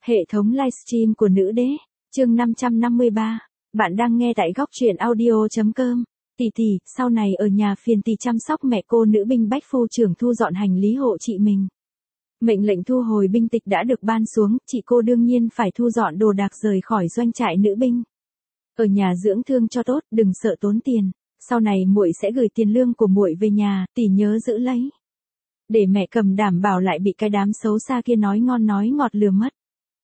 Hệ thống livestream của nữ đế, chương 553. Bạn đang nghe tại góc truyện audio.com. Tỷ tỷ, sau này ở nhà phiền tỷ chăm sóc mẹ cô nữ binh bách phu trưởng thu dọn hành lý hộ chị mình. Mệnh lệnh thu hồi binh tịch đã được ban xuống, chị cô đương nhiên phải thu dọn đồ đạc rời khỏi doanh trại nữ binh. Ở nhà dưỡng thương cho tốt, đừng sợ tốn tiền. Sau này muội sẽ gửi tiền lương của muội về nhà, tỷ nhớ giữ lấy. Để mẹ cầm đảm bảo lại bị cái đám xấu xa kia nói ngon nói ngọt lừa mất.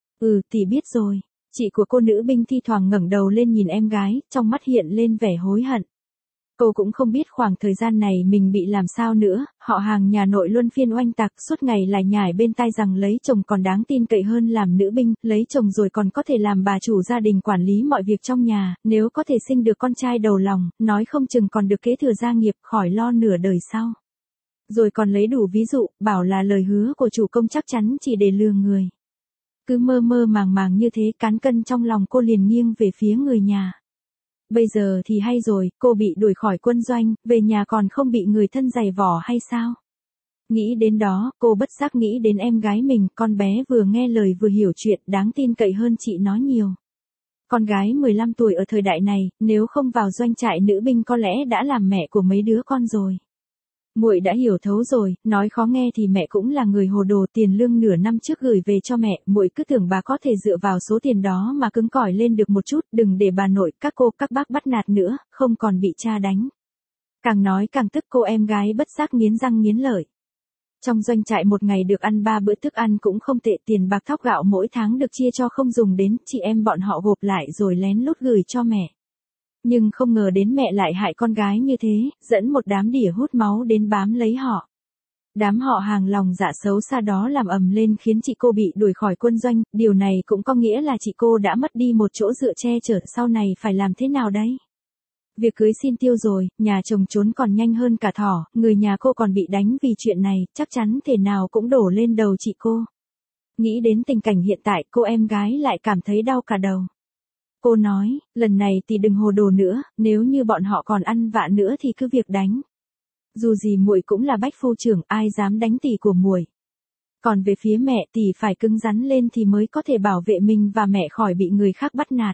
Tỷ biết rồi. Chị của cô nữ binh thi thoảng ngẩng đầu lên nhìn em gái, trong mắt hiện lên vẻ hối hận. Cô cũng không biết khoảng thời gian này mình bị làm sao nữa, họ hàng nhà nội luân phiên oanh tạc suốt ngày lại nhải bên tai rằng lấy chồng còn đáng tin cậy hơn làm nữ binh, lấy chồng rồi còn có thể làm bà chủ gia đình quản lý mọi việc trong nhà, nếu có thể sinh được con trai đầu lòng, nói không chừng còn được kế thừa gia nghiệp khỏi lo nửa đời sau. Rồi còn lấy đủ ví dụ, bảo là lời hứa của chủ công chắc chắn chỉ để lừa người. Cứ mơ mơ màng màng như thế, cán cân trong lòng cô liền nghiêng về phía người nhà. Bây giờ thì hay rồi, cô bị đuổi khỏi quân doanh, về nhà còn không bị người thân giày vò hay sao? Nghĩ đến đó, cô bất giác nghĩ đến em gái mình, con bé vừa nghe lời vừa hiểu chuyện, đáng tin cậy hơn chị nó nhiều. Con gái 15 tuổi ở thời đại này, nếu không vào doanh trại nữ binh có lẽ đã làm mẹ của mấy đứa con rồi. Muội đã hiểu thấu rồi, nói khó nghe thì mẹ cũng là người hồ đồ, tiền lương nửa năm trước gửi về cho mẹ, muội cứ tưởng bà có thể dựa vào số tiền đó mà cứng cỏi lên được một chút, đừng để bà nội, các cô, các bác bắt nạt nữa, không còn bị cha đánh. Càng nói càng tức, cô em gái bất giác nghiến răng nghiến lợi. Trong doanh trại một ngày được ăn 3 bữa thức ăn cũng không tệ, tiền bạc thóc gạo mỗi tháng được chia cho không dùng đến, chị em bọn họ gộp lại rồi lén lút gửi cho mẹ. Nhưng không ngờ đến mẹ lại hại con gái như thế, dẫn một đám đỉa hút máu đến bám lấy họ. Đám họ hàng lòng dạ xấu xa đó làm ầm lên khiến chị cô bị đuổi khỏi quân doanh, điều này cũng có nghĩa là chị cô đã mất đi một chỗ dựa che chở, sau này phải làm thế nào đấy? Việc cưới xin tiêu rồi, nhà chồng trốn còn nhanh hơn cả thỏ, người nhà cô còn bị đánh vì chuyện này, chắc chắn thể nào cũng đổ lên đầu chị cô. Nghĩ đến tình cảnh hiện tại, cô em gái lại cảm thấy đau cả đầu. Cô nói, lần này thì đừng hồ đồ nữa, nếu như bọn họ còn ăn vạ nữa thì cứ việc đánh. Dù gì muội cũng là bách phu trưởng, ai dám đánh tỷ của muội. Còn về phía mẹ, tỷ phải cứng rắn lên thì mới có thể bảo vệ mình và mẹ khỏi bị người khác bắt nạt.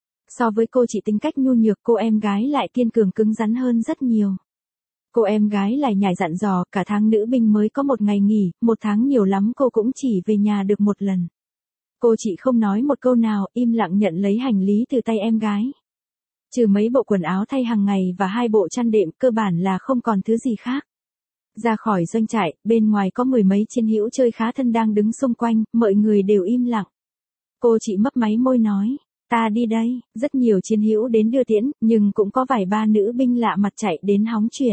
So với cô chị tính cách nhu nhược, cô em gái lại kiên cường cứng rắn hơn rất nhiều. Cô em gái lại nhảy dặn dò, cả tháng nữ binh mới có một ngày nghỉ, một tháng nhiều lắm cô cũng chỉ về nhà được một lần. Cô chị không nói một câu nào, im lặng nhận lấy hành lý từ tay em gái. Trừ mấy bộ quần áo thay hàng ngày và 2 bộ chăn đệm, cơ bản là không còn thứ gì khác. Ra khỏi doanh trại, bên ngoài có 10 mấy chiến hữu chơi khá thân đang đứng xung quanh, mọi người đều im lặng. Cô chị mấp máy môi nói, ta đi đây, rất nhiều chiến hữu đến đưa tiễn, nhưng cũng có vài ba nữ binh lạ mặt chạy đến hóng chuyện.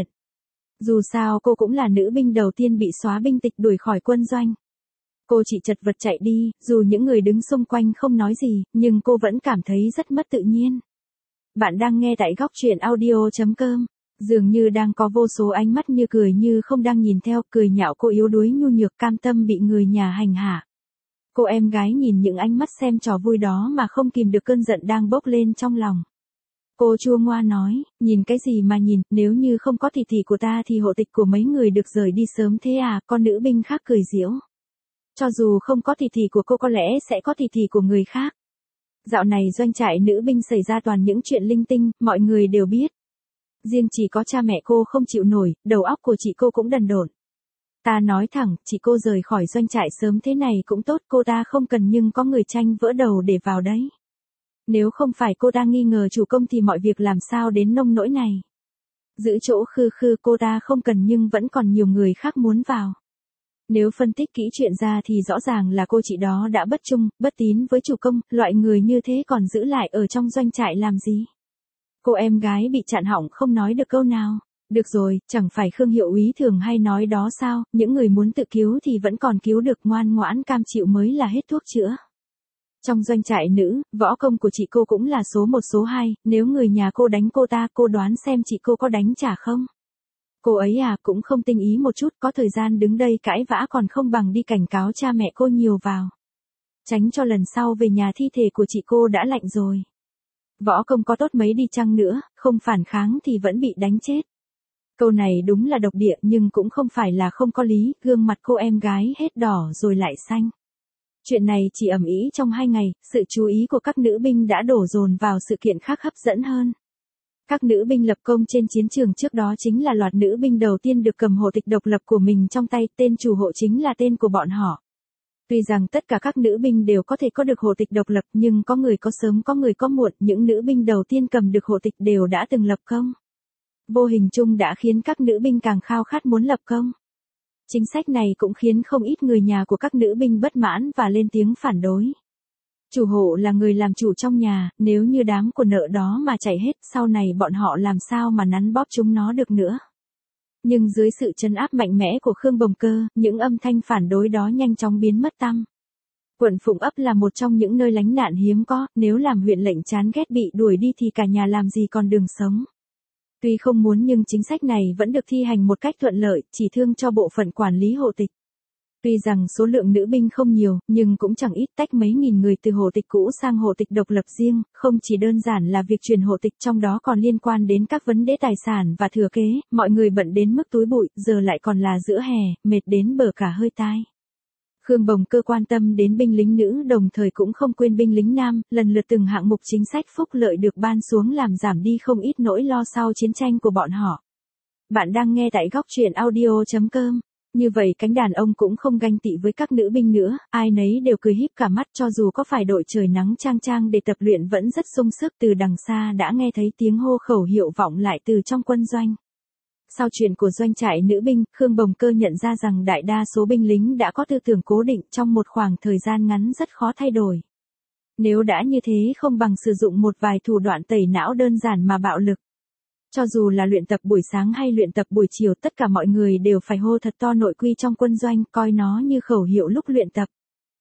Dù sao cô cũng là nữ binh đầu tiên bị xóa binh tịch đuổi khỏi quân doanh. Cô chỉ chật vật chạy đi, dù những người đứng xung quanh không nói gì, nhưng cô vẫn cảm thấy rất mất tự nhiên. Bạn đang nghe tại góc truyện audio.com. Dường như đang có vô số ánh mắt như cười như không đang nhìn theo, cười nhạo cô yếu đuối nhu nhược cam tâm bị người nhà hành hạ. Cô em gái nhìn những ánh mắt xem trò vui đó mà không kìm được cơn giận đang bốc lên trong lòng. Cô chua ngoa nói, nhìn cái gì mà nhìn, nếu như không có thị của ta thì hộ tịch của mấy người được rời đi sớm thế à, con nữ binh khác cười giễu. Cho dù không có thị của cô có lẽ sẽ có thị của người khác. Dạo này doanh trại nữ binh xảy ra toàn những chuyện linh tinh, mọi người đều biết. Riêng chỉ có cha mẹ cô không chịu nổi, đầu óc của chị cô cũng đần độn. Ta nói thẳng, chị cô rời khỏi doanh trại sớm thế này cũng tốt, cô ta không cần nhưng có người tranh vỡ đầu để vào đấy. Nếu không phải cô ta nghi ngờ chủ công thì mọi việc làm sao đến nông nỗi này. Giữ chỗ khư khư cô ta không cần nhưng vẫn còn nhiều người khác muốn vào. Nếu phân tích kỹ chuyện ra thì rõ ràng là cô chị đó đã bất trung, bất tín với chủ công, loại người như thế còn giữ lại ở trong doanh trại làm gì? Cô em gái bị chặn họng không nói được câu nào. Được rồi, chẳng phải Khương Hiệu Úy thường hay nói đó sao, những người muốn tự cứu thì vẫn còn cứu được, ngoan ngoãn cam chịu mới là hết thuốc chữa. Trong doanh trại nữ, võ công của chị cô cũng là số 1 số 2, nếu người nhà cô đánh cô ta, cô đoán xem chị cô có đánh trả không? Cô ấy cũng không tinh ý một chút, có thời gian đứng đây cãi vã còn không bằng đi cảnh cáo cha mẹ cô nhiều vào. Tránh cho lần sau về nhà thi thể của chị cô đã lạnh rồi. Võ công có tốt mấy đi chăng nữa, không phản kháng thì vẫn bị đánh chết. Câu này đúng là độc địa nhưng cũng không phải là không có lý, gương mặt cô em gái hết đỏ rồi lại xanh. Chuyện này chỉ ầm ĩ trong 2 ngày, sự chú ý của các nữ binh đã đổ dồn vào sự kiện khác hấp dẫn hơn. Các nữ binh lập công trên chiến trường trước đó chính là loạt nữ binh đầu tiên được cầm hộ tịch độc lập của mình trong tay, tên chủ hộ chính là tên của bọn họ. Tuy rằng tất cả các nữ binh đều có thể có được hộ tịch độc lập nhưng có người có sớm có người có muộn, những nữ binh đầu tiên cầm được hộ tịch đều đã từng lập công. Vô hình chung đã khiến các nữ binh càng khao khát muốn lập công. Chính sách này cũng khiến không ít người nhà của các nữ binh bất mãn và lên tiếng phản đối. Chủ hộ là người làm chủ trong nhà, nếu như đám của nợ đó mà chạy hết, sau này bọn họ làm sao mà nắn bóp chúng nó được nữa. Nhưng dưới sự trấn áp mạnh mẽ của Khương Bồng Cơ, những âm thanh phản đối đó nhanh chóng biến mất tăm. Quận Phụng Ấp là một trong những nơi lánh nạn hiếm có, nếu làm huyện lệnh chán ghét bị đuổi đi thì cả nhà làm gì còn đường sống. Tuy không muốn nhưng chính sách này vẫn được thi hành một cách thuận lợi, chỉ thương cho bộ phận quản lý hộ tịch. Tuy rằng số lượng nữ binh không nhiều, nhưng cũng chẳng ít, tách mấy nghìn người từ hộ tịch cũ sang hộ tịch độc lập riêng, không chỉ đơn giản là việc chuyển hộ tịch, trong đó còn liên quan đến các vấn đề tài sản và thừa kế, mọi người bận đến mức túi bụi, giờ lại còn là giữa hè, mệt đến bở cả hơi tai. Khương Bồng Cơ quan tâm đến binh lính nữ đồng thời cũng không quên binh lính nam, lần lượt từng hạng mục chính sách phúc lợi được ban xuống làm giảm đi không ít nỗi lo sau chiến tranh của bọn họ. Bạn đang nghe tại góc truyện audio.com. Như vậy cánh đàn ông cũng không ganh tị với các nữ binh nữa, ai nấy đều cười híp cả mắt, cho dù có phải đội trời nắng chang chang để tập luyện vẫn rất sung sức. Từ đằng xa đã nghe thấy tiếng hô khẩu hiệu vọng lại từ trong quân doanh. Sau chuyện của doanh trại nữ binh, Khương Bồng Cơ nhận ra rằng đại đa số binh lính đã có tư tưởng cố định, trong một khoảng thời gian ngắn rất khó thay đổi. Nếu đã như thế không bằng sử dụng một vài thủ đoạn tẩy não đơn giản mà bạo lực. Cho dù là luyện tập buổi sáng hay luyện tập buổi chiều, tất cả mọi người đều phải hô thật to nội quy trong quân doanh, coi nó như khẩu hiệu lúc luyện tập.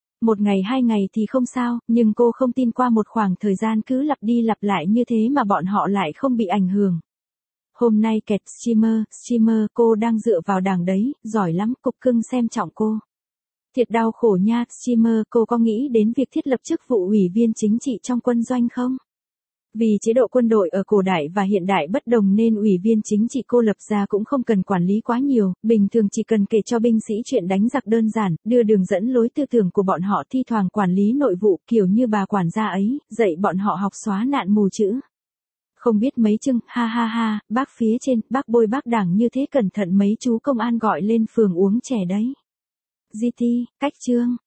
1 ngày 2 ngày thì không sao, nhưng cô không tin qua một khoảng thời gian cứ lặp đi lặp lại như thế mà bọn họ lại không bị ảnh hưởng. Hôm nay kẹt streamer, cô đang dựa vào đảng đấy, giỏi lắm, cục cưng xem trọng cô. Thiệt đau khổ nha, streamer, cô có nghĩ đến việc thiết lập chức vụ ủy viên chính trị trong quân doanh không? Vì chế độ quân đội ở cổ đại và hiện đại bất đồng nên ủy viên chính trị cô lập ra cũng không cần quản lý quá nhiều, bình thường chỉ cần kể cho binh sĩ chuyện đánh giặc đơn giản, đưa đường dẫn lối tư tưởng của bọn họ, thi thoảng quản lý nội vụ kiểu như bà quản gia ấy, dạy bọn họ học xóa nạn mù chữ. Không biết mấy chưng, ha ha ha, bác phía trên, bác bôi bác đảng như thế cẩn thận mấy chú công an gọi lên phường uống chè đấy. GT, cách chương.